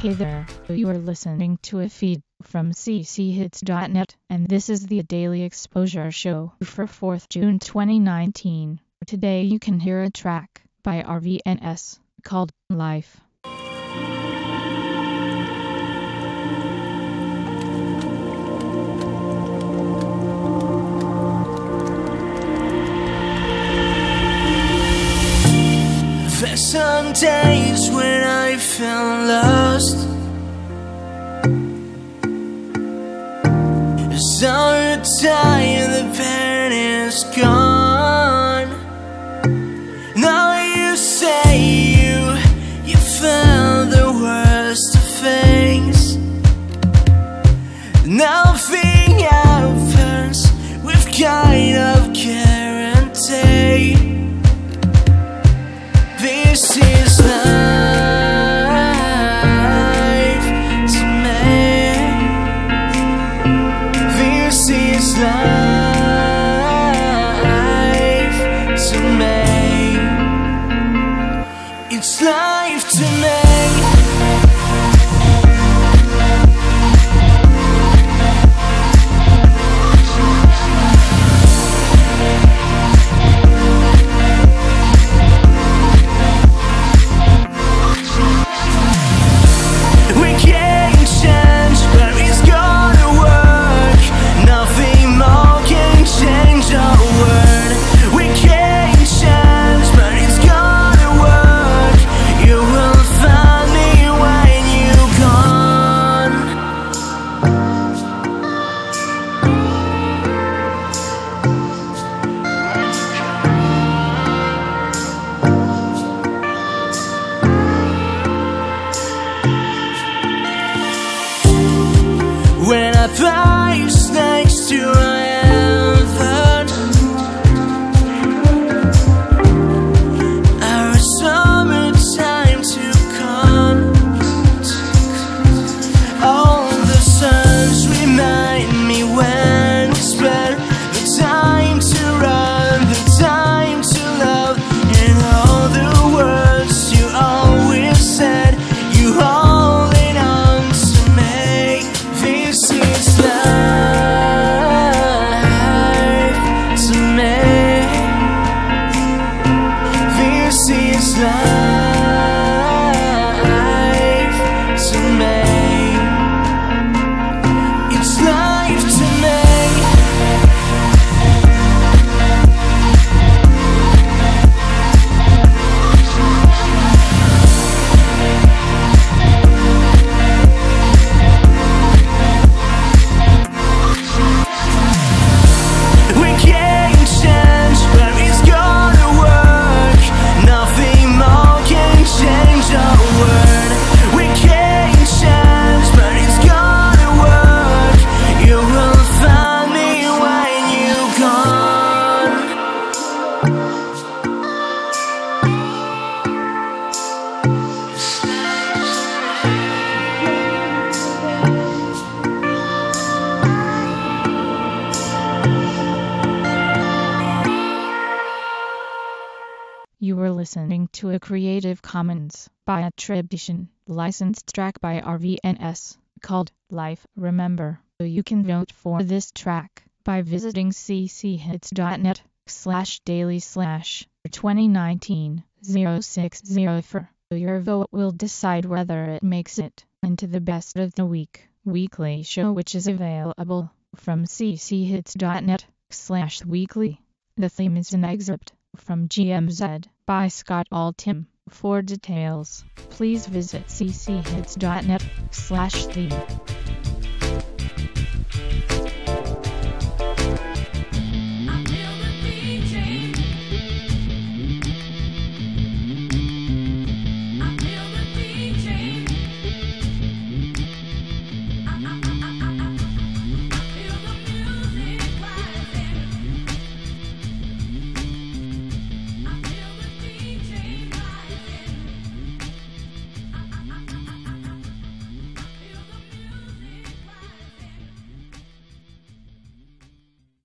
Hey there, you are listening to a feed from cchits.net, and this is the Daily Exposure Show for 4th June 2019. Today you can hear a track by RVNS called Life. There's some days when I feel lost. So tired, the pain is gone. Now you say you found the worst of things. Nothing happens with kind of guarantee. This is life to me. This is life to me. It's life to me. When I place next to heaven, our summertime to come. All the suns remind me when we spend the time to run, the time to love, and all the words you always said, you holding on to me. This is life to me. This is life to me. It's life to me. You were listening to a Creative Commons by attribution, licensed track by RVNS, called Life. Remember, you can vote for this track by visiting cchits.net/daily/2019-060. Your vote will decide whether it makes it into the Best of the Week weekly show, which is available from cchits.net/weekly. The theme is an excerpt from GMZ by Scott Altham. For details, please visit cchits.net/theme.